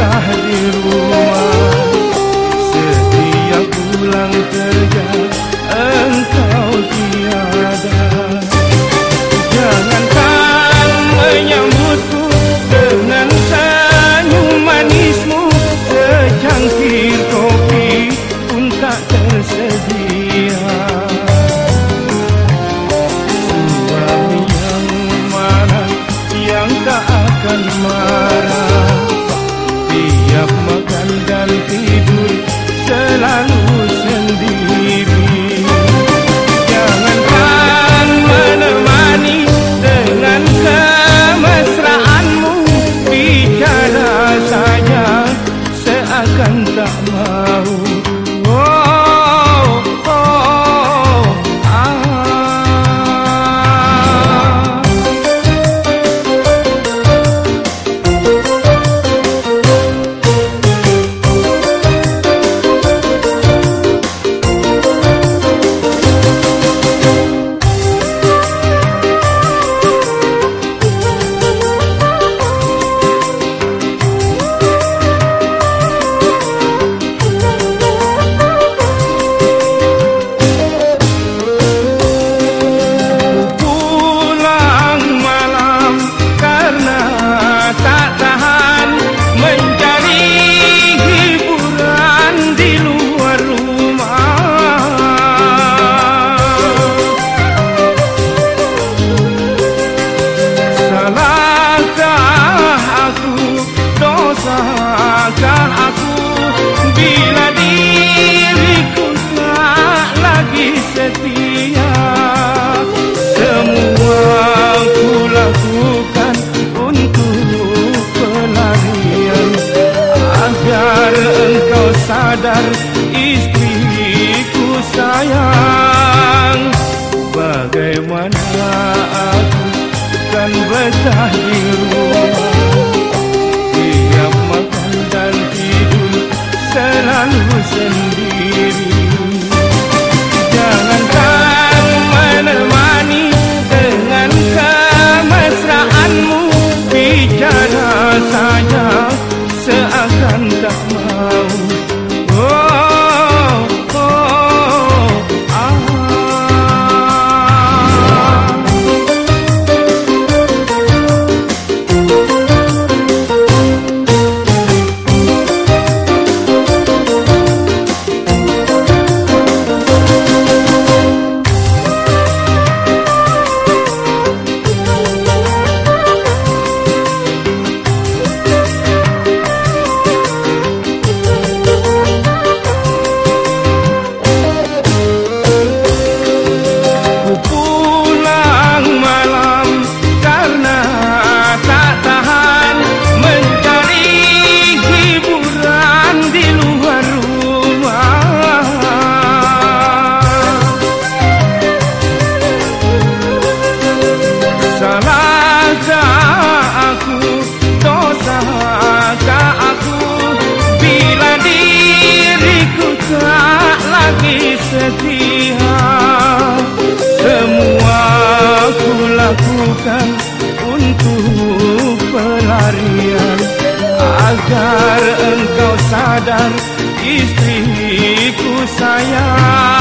betah di rumah. Setiap pulang kerja engkau tiada. Jangankan menyambutku dengan senyum manismu, secangkir kopi pun tak tersedia. Suami yang mana yang tak akan marah, tiap makan dan tidur selalu sendiri. Jangankan menemani dengan kemesraanmu, bicara saja seakan tak mau. Salahkah aku bila diriku tak lagi setia? Semua ku lakukan untuk pelarian, agar engkau sadar istriku sayang. Bagaimana aku kan betah di rumah, tiap makan dan tidur selalu sendiri. Jangankan menemani dengan kemesraanmu, bicara saja seakan tak mau. Salahkah aku, dosakah aku bila diriku tak lagi setia? Semua ku lakukan untuk pelarian, agar engkau sadar istriku sayang.